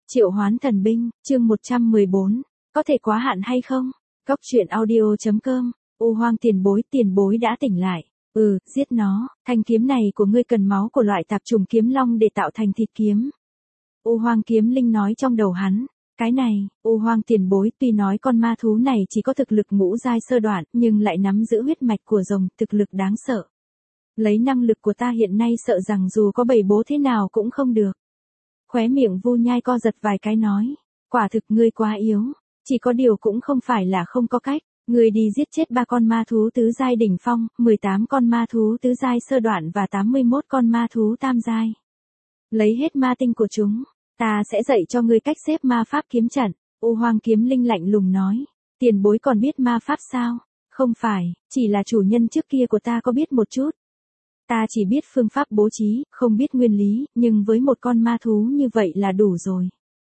Triệu hoán thần binh, chương 114, có thể quá hạn hay không? Cốc truyện audio.com, U Hoang tiền bối đã tỉnh lại. Giết nó, thanh kiếm này của ngươi cần máu của loại tạp trùng kiếm long để tạo thành thịt kiếm. U Hoang kiếm linh nói trong đầu hắn. Cái này, U Hoang tiền bối tuy nói con ma thú này chỉ có thực lực ngũ giai sơ đoạn nhưng lại nắm giữ huyết mạch của rồng, thực lực đáng sợ. Lấy năng lực của ta hiện nay sợ rằng dù có bầy bố thế nào cũng không được. Khóe miệng Vu Nhai co giật vài cái nói, quả thực ngươi quá yếu, chỉ có điều cũng không phải là không có cách, ngươi đi giết chết 3 con ma thú tứ giai đỉnh phong, 18 con ma thú tứ giai sơ đoạn và 81 con ma thú tam giai. Lấy hết ma tinh của chúng, ta sẽ dạy cho ngươi cách xếp ma pháp kiếm trận. U Hoang kiếm linh lạnh lùng nói, tiền bối còn biết ma pháp sao? Không phải, chỉ là chủ nhân trước kia của ta có biết một chút. Ta chỉ biết phương pháp bố trí, không biết nguyên lý, nhưng với một con ma thú như vậy là đủ rồi.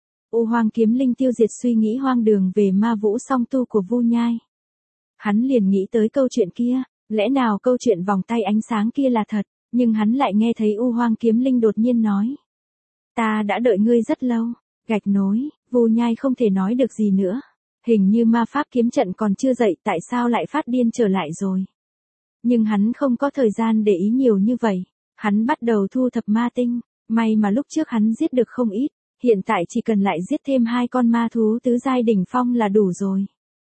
U Hoang kiếm linh tiêu diệt suy nghĩ hoang đường về ma vũ song tu của Vu Nhai. Hắn liền nghĩ tới câu chuyện kia, lẽ nào câu chuyện vòng tay ánh sáng kia là thật, nhưng hắn lại nghe thấy U Hoang kiếm linh đột nhiên nói. Ta đã đợi ngươi rất lâu, gạch nối, Vu Nhai không thể nói được gì nữa. Hình như ma pháp kiếm trận còn chưa dậy, tại sao lại phát điên trở lại rồi. Nhưng hắn không có thời gian để ý nhiều như vậy. Hắn bắt đầu thu thập ma tinh. May mà lúc trước hắn giết được không ít. Hiện tại chỉ cần lại giết thêm 2 con ma thú tứ giai đỉnh phong là đủ rồi.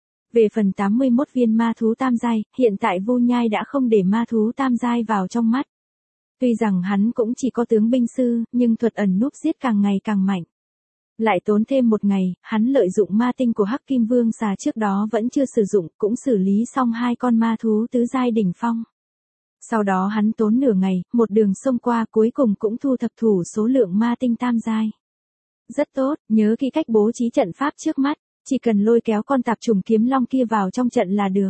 Về phần 81 viên ma thú tam giai, hiện tại Vu Nhai đã không để ma thú tam giai vào trong mắt. Tuy rằng hắn cũng chỉ có tướng binh sư, nhưng thuật ẩn núp giết càng ngày càng mạnh. Lại tốn thêm một ngày, hắn lợi dụng ma tinh của Hắc Kim Vương xà trước đó vẫn chưa sử dụng, cũng xử lý xong 2 con ma thú tứ giai đỉnh phong. Sau đó hắn tốn nửa ngày, một đường xông qua cuối cùng cũng thu thập thủ số lượng ma tinh tam giai. Rất tốt, nhớ kỹ cách bố trí trận pháp trước mắt, chỉ cần lôi kéo con tạp trùng kiếm long kia vào trong trận là được.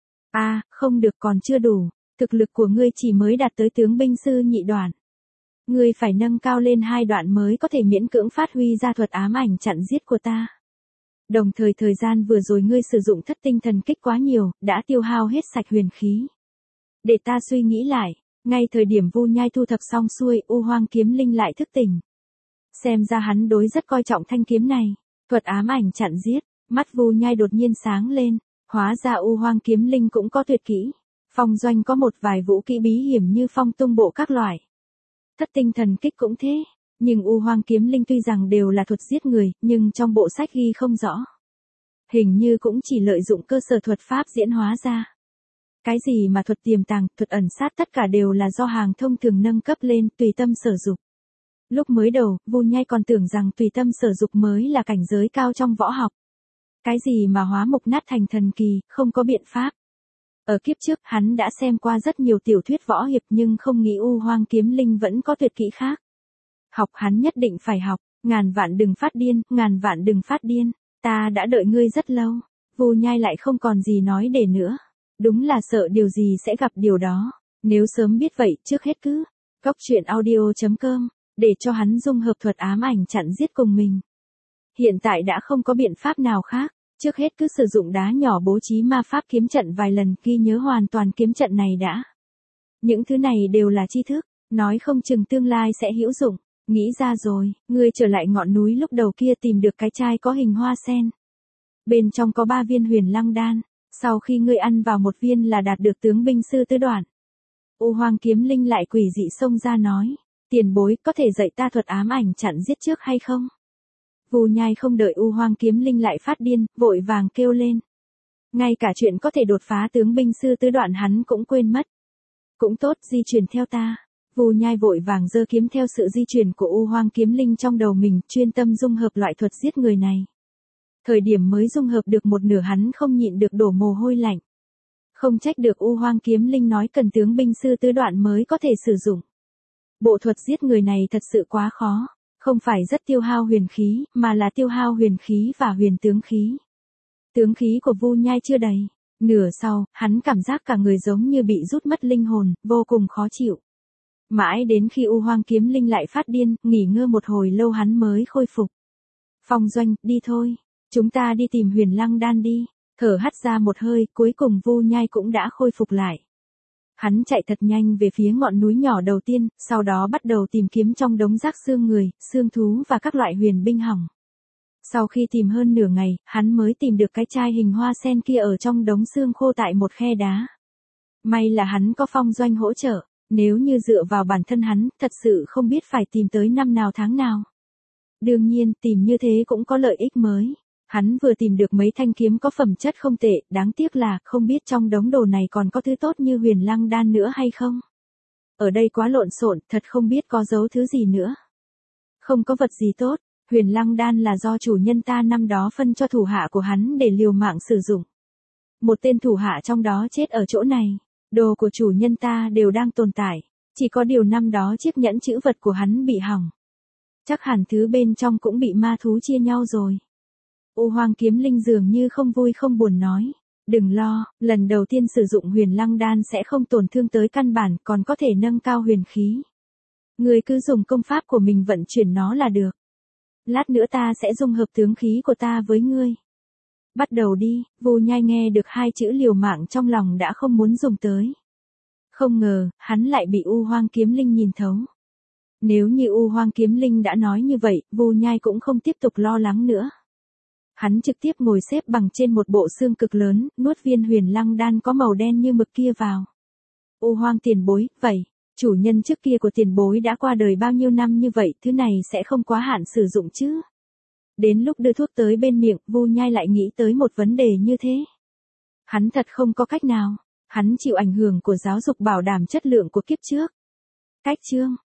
Không được, còn chưa đủ, thực lực của ngươi chỉ mới đạt tới tướng binh sư nhị đoạn. Ngươi phải nâng cao lên 2 đoạn mới có thể miễn cưỡng phát huy ra thuật ám ảnh chặn giết của ta. Đồng thời thời gian vừa rồi ngươi sử dụng thất tinh thần kích quá nhiều, đã tiêu hao hết sạch huyền khí. Để ta suy nghĩ lại, ngay thời điểm Vu Nhai thu thập xong xuôi, U Hoang kiếm linh lại thức tỉnh. Xem ra hắn đối rất coi trọng thanh kiếm này, thuật ám ảnh chặn giết, mắt Vu Nhai đột nhiên sáng lên, hóa ra U Hoang kiếm linh cũng có tuyệt kỹ. Phong doanh có một vài vũ kỹ bí hiểm như phong tung bộ các loại. Thất tinh thần kích cũng thế, nhưng U Hoang kiếm linh tuy rằng đều là thuật giết người, nhưng trong bộ sách ghi không rõ. Hình như cũng chỉ lợi dụng cơ sở thuật pháp diễn hóa ra. Cái gì mà thuật tiềm tàng, thuật ẩn sát tất cả đều là do hàng thông thường nâng cấp lên, tùy tâm sở dục. Lúc mới đầu, Vu Nhai còn tưởng rằng tùy tâm sở dục mới là cảnh giới cao trong võ học. Cái gì mà hóa mục nát thành thần kỳ, không có biện pháp. Ở kiếp trước, hắn đã xem qua rất nhiều tiểu thuyết võ hiệp nhưng không nghĩ U Hoang kiếm linh vẫn có tuyệt kỹ khác. Học hắn nhất định phải học, ngàn vạn đừng phát điên, ta đã đợi ngươi rất lâu. Vu Nhai lại không còn gì nói để nữa. Đúng là sợ điều gì sẽ gặp điều đó. Nếu sớm biết vậy, trước hết cứ cốc truyện audio.com, để cho hắn dung hợp thuật ám ảnh chặn giết cùng mình. Hiện tại đã không có biện pháp nào khác. Trước hết cứ sử dụng đá nhỏ bố trí ma pháp kiếm trận vài lần, ghi nhớ hoàn toàn kiếm trận này đã. Những thứ này đều là tri thức, nói không chừng tương lai sẽ hữu dụng. Nghĩ ra rồi, ngươi trở lại ngọn núi lúc đầu kia tìm được cái chai có hình hoa sen. Bên trong có 3 viên huyền lăng đan, sau khi ngươi ăn vào một viên là đạt được tướng binh sư tứ đoạn. U Hoang kiếm linh lại quỷ dị xông ra nói, tiền bối có thể dạy ta thuật ám ảnh chặn giết trước hay không? Vu Nhai không đợi U Hoang kiếm linh lại phát điên, vội vàng kêu lên. Ngay cả chuyện có thể đột phá tướng binh sư tứ đoạn hắn cũng quên mất. Cũng tốt, di chuyển theo ta. Vu Nhai vội vàng giơ kiếm theo sự di chuyển của U Hoang kiếm linh trong đầu mình, chuyên tâm dung hợp loại thuật giết người này. Thời điểm mới dung hợp được một nửa hắn không nhịn được đổ mồ hôi lạnh. Không trách được U Hoang kiếm linh nói cần tướng binh sư tứ đoạn mới có thể sử dụng. Bộ thuật giết người này thật sự quá khó. Không phải rất tiêu hao huyền khí, mà là tiêu hao huyền khí và huyền tướng khí. Tướng khí của Vu Nhai chưa đầy. Nửa sau, hắn cảm giác cả người giống như bị rút mất linh hồn, vô cùng khó chịu. Mãi đến khi U Hoang kiếm linh lại phát điên, nghỉ ngơi một hồi lâu hắn mới khôi phục. Phong doanh, đi thôi. Chúng ta đi tìm huyền lăng đan đi. Thở hắt ra một hơi, cuối cùng Vu Nhai cũng đã khôi phục lại. Hắn chạy thật nhanh về phía ngọn núi nhỏ đầu tiên, sau đó bắt đầu tìm kiếm trong đống rác xương người, xương thú và các loại huyền binh hỏng. Sau khi tìm hơn nửa ngày, hắn mới tìm được cái chai hình hoa sen kia ở trong đống xương khô tại một khe đá. May là hắn có Phong Doanh hỗ trợ, nếu như dựa vào bản thân hắn, thật sự không biết phải tìm tới năm nào tháng nào. Đương nhiên, tìm như thế cũng có lợi ích mới. Hắn vừa tìm được mấy thanh kiếm có phẩm chất không tệ, đáng tiếc là không biết trong đống đồ này còn có thứ tốt như huyền lăng đan nữa hay không. Ở đây quá lộn xộn, thật không biết có giấu thứ gì nữa. Không có vật gì tốt, huyền lăng đan là do chủ nhân ta năm đó phân cho thủ hạ của hắn để liều mạng sử dụng. Một tên thủ hạ trong đó chết ở chỗ này, đồ của chủ nhân ta đều đang tồn tại, chỉ có điều năm đó chiếc nhẫn chữ vật của hắn bị hỏng. Chắc hẳn thứ bên trong cũng bị ma thú chia nhau rồi. U Hoang Kiếm Linh dường như không vui không buồn nói. Đừng lo, lần đầu tiên sử dụng huyền lăng đan sẽ không tổn thương tới căn bản, còn có thể nâng cao huyền khí. Ngươi cứ dùng công pháp của mình vận chuyển nó là được. Lát nữa ta sẽ dung hợp tướng khí của ta với ngươi. Bắt đầu đi, Vu Nhai nghe được hai chữ liều mạng trong lòng đã không muốn dùng tới. Không ngờ, hắn lại bị U Hoang Kiếm Linh nhìn thấu. Nếu như U Hoang Kiếm Linh đã nói như vậy, Vu Nhai cũng không tiếp tục lo lắng nữa. Hắn trực tiếp ngồi xếp bằng trên một bộ xương cực lớn, nuốt viên huyền lăng đan có màu đen như mực kia vào. U Hoang tiền bối, vậy, chủ nhân trước kia của tiền bối đã qua đời bao nhiêu năm như vậy, thứ này sẽ không quá hạn sử dụng chứ? Đến lúc đưa thuốc tới bên miệng, Vu Nhai lại nghĩ tới một vấn đề như thế. Hắn thật không có cách nào, hắn chịu ảnh hưởng của giáo dục bảo đảm chất lượng của kiếp trước. Cách chương